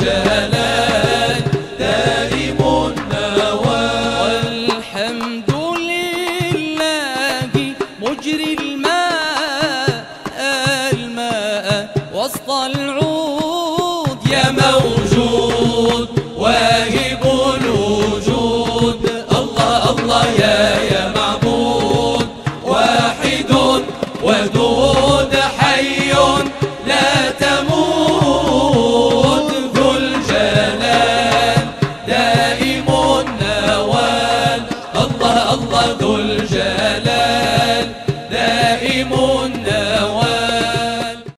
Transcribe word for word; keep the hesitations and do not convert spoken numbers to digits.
الجلال دائم النوال. والحمد لله مجري الماء الماء وسط العود يا موجود واهب الوجود. الله الله يا يا معبود واحد ودود حي لا تموت ذو الجلال دائم النوال. الله الله ذو الجلال دائم النوال.